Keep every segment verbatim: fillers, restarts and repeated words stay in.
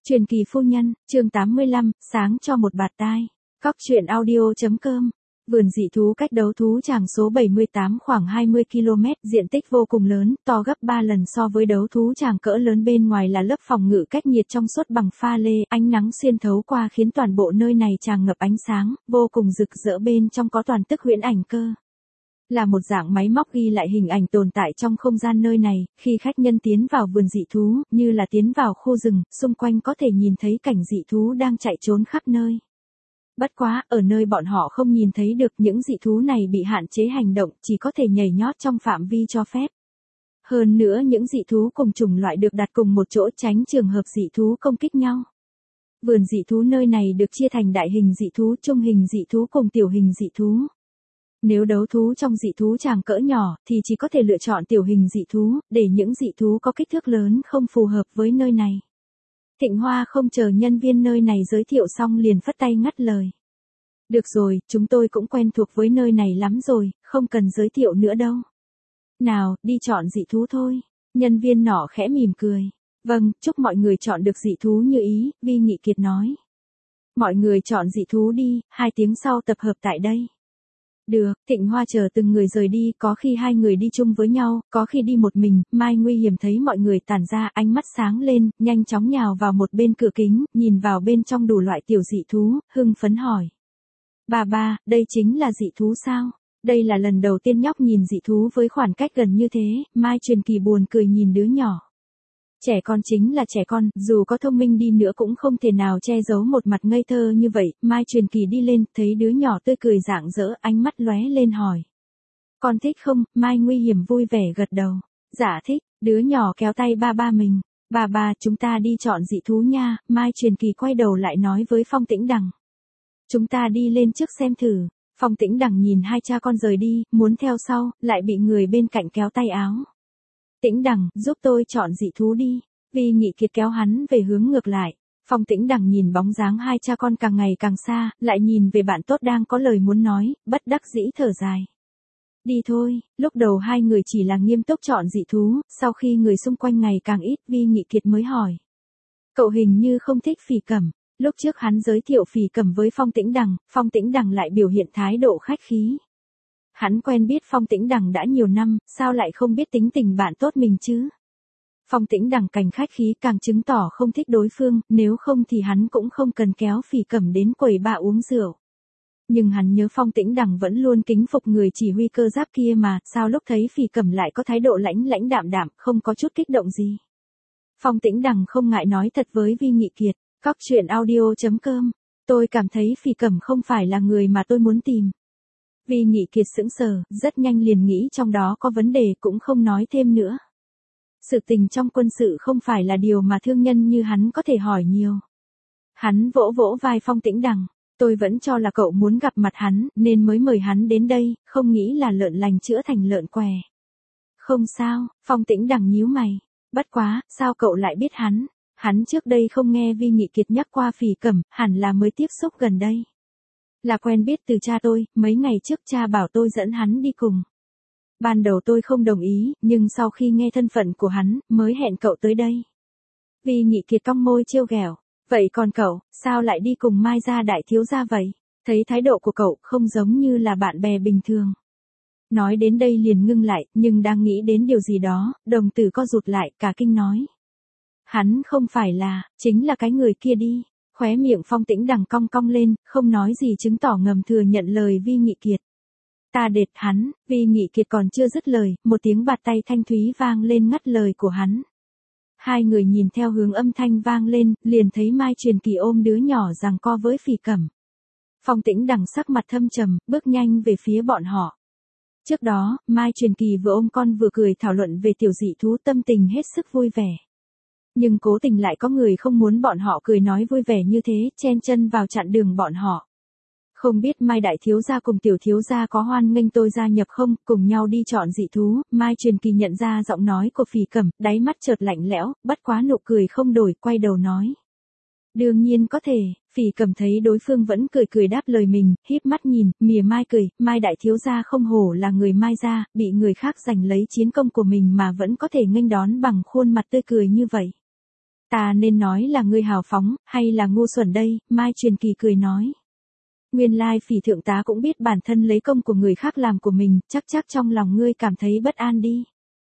Truyền kỳ phu nhân, chương tám mươi lăm, sáng cho một bạt tai. Cóc truyện audio chấm com. Vườn dị thú cách đấu thú tràng số bảy mươi tám khoảng hai mươi ki lô mét, diện tích vô cùng lớn, to gấp ba lần so với đấu thú tràng cỡ lớn bên ngoài là lớp phòng ngự cách nhiệt trong suốt bằng pha lê, ánh nắng xuyên thấu qua khiến toàn bộ nơi này tràn ngập ánh sáng, vô cùng rực rỡ, bên trong có toàn tức huyễn ảnh cơ. Là một dạng máy móc ghi lại hình ảnh tồn tại trong không gian nơi này, khi khách nhân tiến vào vườn dị thú, như là tiến vào khu rừng, xung quanh có thể nhìn thấy cảnh dị thú đang chạy trốn khắp nơi. Bất quá, ở nơi bọn họ không nhìn thấy được, những dị thú này bị hạn chế hành động, chỉ có thể nhảy nhót trong phạm vi cho phép. Hơn nữa những dị thú cùng chủng loại được đặt cùng một chỗ tránh trường hợp dị thú công kích nhau. Vườn dị thú nơi này được chia thành đại hình dị thú, trung hình dị thú cùng tiểu hình dị thú. Nếu đấu thú trong dị thú tràng cỡ nhỏ, thì chỉ có thể lựa chọn tiểu hình dị thú, để những dị thú có kích thước lớn không phù hợp với nơi này. Thịnh Hoa không chờ nhân viên nơi này giới thiệu xong liền phất tay ngắt lời. Được rồi, chúng tôi cũng quen thuộc với nơi này lắm rồi, không cần giới thiệu nữa đâu. Nào, đi chọn dị thú thôi. Nhân viên nọ khẽ mỉm cười. Vâng, chúc mọi người chọn được dị thú như ý, Vi Nghị Kiệt nói. Mọi người chọn dị thú đi, hai tiếng sau tập hợp tại đây. Được, Thịnh Hoa chờ từng người rời đi, có khi hai người đi chung với nhau, có khi đi một mình. Mai Nguy Hiểm thấy mọi người tản ra, ánh mắt sáng lên, nhanh chóng nhào vào một bên cửa kính, nhìn vào bên trong đủ loại tiểu dị thú, hưng phấn hỏi. Bà ba, đây chính là dị thú sao? Đây là lần đầu tiên nhóc nhìn dị thú với khoảng cách gần như thế. Mai Truyền Kỳ buồn cười nhìn đứa nhỏ. Trẻ con chính là trẻ con, dù có thông minh đi nữa cũng không thể nào che giấu một mặt ngây thơ như vậy. Mai Truyền Kỳ đi lên, thấy đứa nhỏ tươi cười rạng rỡ, ánh mắt lóe lên hỏi. Con thích không? Mai Nguy Hiểm vui vẻ gật đầu. Dạ thích, đứa nhỏ kéo tay ba ba mình. Bà bà, chúng ta đi chọn dị thú nha. Mai Truyền Kỳ quay đầu lại nói với Phong Tĩnh Đằng. Chúng ta đi lên trước xem thử. Phong Tĩnh Đằng nhìn hai cha con rời đi, muốn theo sau, lại bị người bên cạnh kéo tay áo. Tĩnh Đằng, giúp tôi chọn dị thú đi. Vi Nghị Kiệt kéo hắn về hướng ngược lại. Phong Tĩnh Đằng nhìn bóng dáng hai cha con càng ngày càng xa, lại nhìn về bạn tốt đang có lời muốn nói, bất đắc dĩ thở dài. Đi thôi, lúc đầu hai người chỉ là nghiêm túc chọn dị thú, sau khi người xung quanh ngày càng ít, Vi Nghị Kiệt mới hỏi. Cậu hình như không thích Phỉ Cẩm. Lúc trước hắn giới thiệu Phỉ Cẩm với Phong Tĩnh Đằng, Phong Tĩnh Đằng lại biểu hiện thái độ khách khí. Hắn quen biết Phong Tĩnh Đằng đã nhiều năm, sao lại không biết tính tình bạn tốt mình chứ? Phong Tĩnh Đằng cảnh khách khí càng chứng tỏ không thích đối phương, nếu không thì hắn cũng không cần kéo Phỉ Cẩm đến quầy bar uống rượu. Nhưng hắn nhớ Phong Tĩnh Đằng vẫn luôn kính phục người chỉ huy cơ giáp kia mà, sao lúc thấy Phỉ Cẩm lại có thái độ lãnh lãnh đạm đạm, không có chút kích động gì. Phong Tĩnh Đằng không ngại nói thật với Vi Nghị Kiệt, cóc truyện audio chấm com, tôi cảm thấy Phỉ Cẩm không phải là người mà tôi muốn tìm. Vi Nghị Kiệt sững sờ, rất nhanh liền nghĩ trong đó có vấn đề, cũng không nói thêm nữa. Sự tình trong quân sự không phải là điều mà thương nhân như hắn có thể hỏi nhiều. Hắn vỗ vỗ vai Phong Tĩnh Đằng, tôi vẫn cho là cậu muốn gặp mặt hắn, nên mới mời hắn đến đây, không nghĩ là lợn lành chữa thành lợn què. Không sao, Phong Tĩnh Đằng nhíu mày, bất quá, sao cậu lại biết hắn? Hắn trước đây không nghe Vi Nghị Kiệt nhắc qua Phỉ Cẩm, hẳn là mới tiếp xúc gần đây. Là quen biết từ cha tôi, mấy ngày trước cha bảo tôi dẫn hắn đi cùng. Ban đầu tôi không đồng ý, nhưng sau khi nghe thân phận của hắn, mới hẹn cậu tới đây. Vi Nghị Kiệt cong môi trêu ghẹo. Vậy còn cậu, sao lại đi cùng Mai gia đại thiếu gia vậy? Thấy thái độ của cậu không giống như là bạn bè bình thường. Nói đến đây liền ngưng lại, nhưng đang nghĩ đến điều gì đó, đồng tử co rụt lại, cả kinh nói. Hắn không phải là, chính là cái người kia đi. Khóe miệng Phong Tĩnh Đằng cong cong lên, không nói gì chứng tỏ ngầm thừa nhận lời Vi Nghị Kiệt. Ta đệt hắn, Vi Nghị Kiệt còn chưa dứt lời, một tiếng bạt tay thanh thúy vang lên ngắt lời của hắn. Hai người nhìn theo hướng âm thanh vang lên, liền thấy Mai Truyền Kỳ ôm đứa nhỏ giằng co với Phỉ Cẩm. Phong Tĩnh Đằng sắc mặt thâm trầm, bước nhanh về phía bọn họ. Trước đó, Mai Truyền Kỳ vừa ôm con vừa cười thảo luận về tiểu dị thú, tâm tình hết sức vui vẻ. Nhưng cố tình lại có người không muốn bọn họ cười nói vui vẻ như thế, chen chân vào chặn đường bọn họ. Không biết Mai đại thiếu gia cùng tiểu thiếu gia có hoan nghênh tôi gia nhập không, cùng nhau đi chọn dị thú. Mai Truyền Kỳ nhận ra giọng nói của Phỉ Cẩm, đáy mắt chợt lạnh lẽo, bất quá nụ cười không đổi, quay đầu nói. Đương nhiên có thể. Phỉ Cẩm thấy đối phương vẫn cười cười đáp lời mình, híp mắt nhìn, mỉa mai cười. Mai đại thiếu gia không hổ là người Mai gia, bị người khác giành lấy chiến công của mình mà vẫn có thể nghênh đón bằng khuôn mặt tươi cười như vậy. Ta nên nói là ngươi hào phóng, hay là ngu xuẩn đây, Mai Truyền Kỳ cười nói. Nguyên lai Phỉ thượng tá cũng biết bản thân lấy công của người khác làm của mình, chắc chắc trong lòng ngươi cảm thấy bất an đi.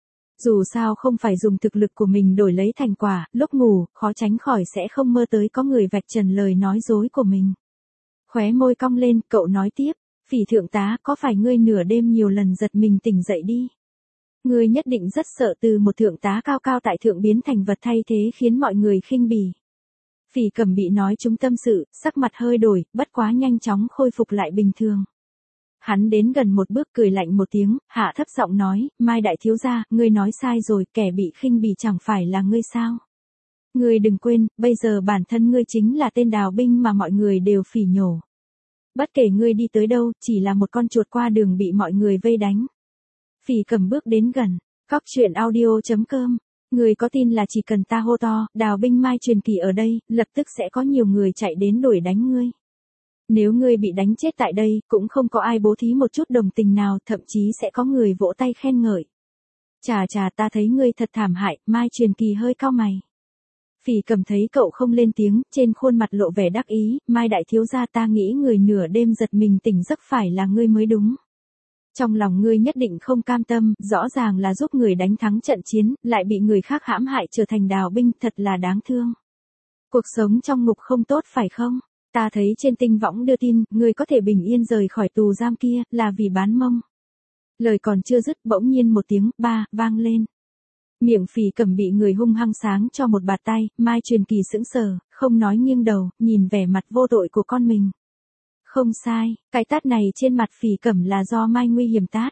Dù sao không phải dùng thực lực của mình đổi lấy thành quả, lúc ngủ, khó tránh khỏi sẽ không mơ tới có người vạch trần lời nói dối của mình. Khóe môi cong lên, cậu nói tiếp, Phỉ thượng tá, có phải ngươi nửa đêm nhiều lần giật mình tỉnh dậy đi? Ngươi nhất định rất sợ từ một thượng tá cao cao tại thượng biến thành vật thay thế khiến mọi người khinh bỉ. Phỉ Cẩm bị nói trúng tâm sự, sắc mặt hơi đổi, bất quá nhanh chóng khôi phục lại bình thường. Hắn đến gần một bước cười lạnh một tiếng, hạ thấp giọng nói, Mai đại thiếu gia, ngươi nói sai rồi, kẻ bị khinh bỉ chẳng phải là ngươi sao? Ngươi đừng quên, bây giờ bản thân ngươi chính là tên đào binh mà mọi người đều phỉ nhổ. Bất kể ngươi đi tới đâu, chỉ là một con chuột qua đường bị mọi người vây đánh. Phỉ Cẩm bước đến gần, cóc truyện audio chấm com. Người có tin là chỉ cần ta hô to, đào binh Mai Truyền Kỳ ở đây, lập tức sẽ có nhiều người chạy đến đuổi đánh ngươi. Nếu ngươi bị đánh chết tại đây, cũng không có ai bố thí một chút đồng tình nào, thậm chí sẽ có người vỗ tay khen ngợi. Chà chà, ta thấy ngươi thật thảm hại, Mai Truyền Kỳ hơi cau mày. Phỉ Cẩm thấy cậu không lên tiếng, trên khuôn mặt lộ vẻ đắc ý, Mai đại thiếu gia, ta nghĩ người nửa đêm giật mình tỉnh giấc phải là ngươi mới đúng. Trong lòng ngươi nhất định không cam tâm, rõ ràng là giúp người đánh thắng trận chiến, lại bị người khác hãm hại trở thành đào binh, thật là đáng thương. Cuộc sống trong ngục không tốt phải không? Ta thấy trên tinh võng đưa tin, ngươi có thể bình yên rời khỏi tù giam kia, là vì bán mông. Lời còn chưa dứt, bỗng nhiên một tiếng, ba, vang lên. Miệng Phỉ Cẩm bị người hung hăng sáng cho một bạt tay, Mai Truyền Kỳ sững sờ, không nói nghiêng đầu, nhìn vẻ mặt vô tội của con mình. Không sai, cái tát này trên mặt Phỉ Cẩm là do Mai Nguy Hiểm tát.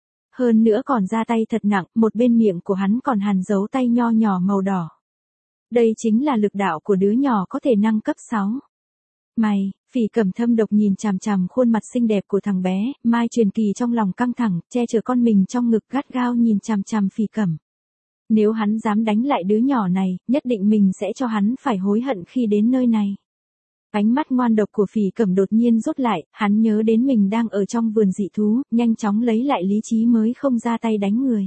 Hơn nữa còn ra tay thật nặng, một bên miệng của hắn còn hằn dấu tay nho nhỏ màu đỏ. Đây chính là lực đạo của đứa nhỏ có thể năng cấp sáu. Mày, Phỉ Cẩm thâm độc nhìn chằm chằm khuôn mặt xinh đẹp của thằng bé, Mai Truyền Kỳ trong lòng căng thẳng, che chở con mình trong ngực gắt gao nhìn chằm chằm Phỉ Cẩm. Nếu hắn dám đánh lại đứa nhỏ này, nhất định mình sẽ cho hắn phải hối hận khi đến nơi này. Ánh mắt ngoan độc của Phỉ Cẩm đột nhiên rút lại, hắn nhớ đến mình đang ở trong vườn dị thú, nhanh chóng lấy lại lý trí mới không ra tay đánh người.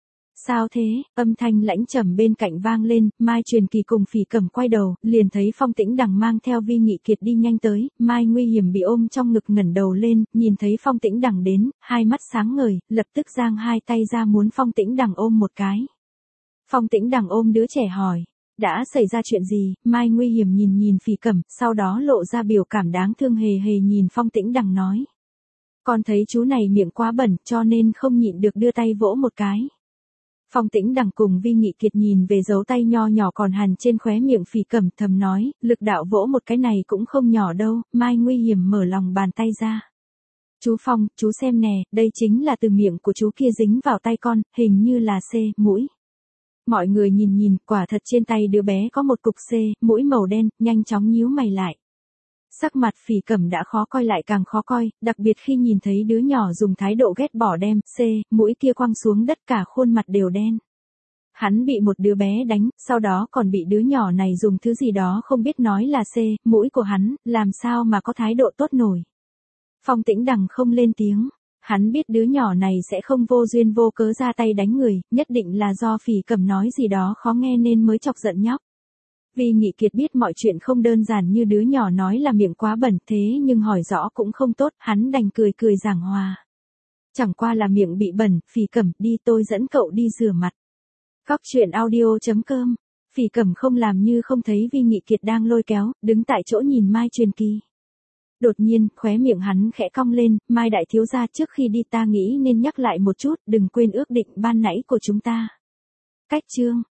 Sao thế? Âm thanh lãnh trầm bên cạnh vang lên, Mai Truyền Kỳ cùng Phỉ Cẩm quay đầu, liền thấy Phong Tĩnh Đằng mang theo Vi Nghị Kiệt đi nhanh tới, Mai Nguy Hiểm bị ôm trong ngực ngẩng đầu lên, nhìn thấy Phong Tĩnh Đằng đến, hai mắt sáng ngời, lập tức giang hai tay ra muốn Phong Tĩnh Đằng ôm một cái. Phong Tĩnh Đằng ôm đứa trẻ hỏi, đã xảy ra chuyện gì? Mai Nguy Hiểm nhìn nhìn Phỉ Cẩm, sau đó lộ ra biểu cảm đáng thương hề hề nhìn Phong Tĩnh Đằng nói. Con thấy chú này miệng quá bẩn cho nên không nhịn được đưa tay vỗ một cái. Phong Tĩnh Đằng cùng Vi Nghị Kiệt nhìn về dấu tay nho nhỏ còn hằn trên khóe miệng Phỉ Cẩm thầm nói, lực đạo vỗ một cái này cũng không nhỏ đâu, Mai Nguy Hiểm mở lòng bàn tay ra. Chú Phong, chú xem nè, đây chính là từ miệng của chú kia dính vào tay con, hình như là C, mũi. Mọi người nhìn nhìn, quả thật trên tay đứa bé có một cục C, mũi màu đen, nhanh chóng nhíu mày lại. Sắc mặt Phỉ Cẩm đã khó coi lại càng khó coi, đặc biệt khi nhìn thấy đứa nhỏ dùng thái độ ghét bỏ đem C, mũi kia quăng xuống đất cả khuôn mặt đều đen. Hắn bị một đứa bé đánh, sau đó còn bị đứa nhỏ này dùng thứ gì đó không biết nói là C, mũi của hắn, làm sao mà có thái độ tốt nổi. Phong Tĩnh Đằng không lên tiếng. Hắn biết đứa nhỏ này sẽ không vô duyên vô cớ ra tay đánh người, nhất định là do Phỉ Cẩm nói gì đó khó nghe nên mới chọc giận nhóc. Vi Nghị Kiệt biết mọi chuyện không đơn giản như đứa nhỏ nói là miệng quá bẩn thế nhưng hỏi rõ cũng không tốt, hắn đành cười cười giảng hòa. Chẳng qua là miệng bị bẩn, Phỉ Cẩm, đi tôi dẫn cậu đi rửa mặt. Cóc truyện audio chấm com. Phỉ Cẩm không làm như không thấy Vi Nghị Kiệt đang lôi kéo, đứng tại chỗ nhìn Mai Truyền Kỳ. Đột nhiên, khóe miệng hắn khẽ cong lên, Mai đại thiếu gia, trước khi đi ta nghĩ nên nhắc lại một chút, đừng quên ước định ban nãy của chúng ta. Cách chương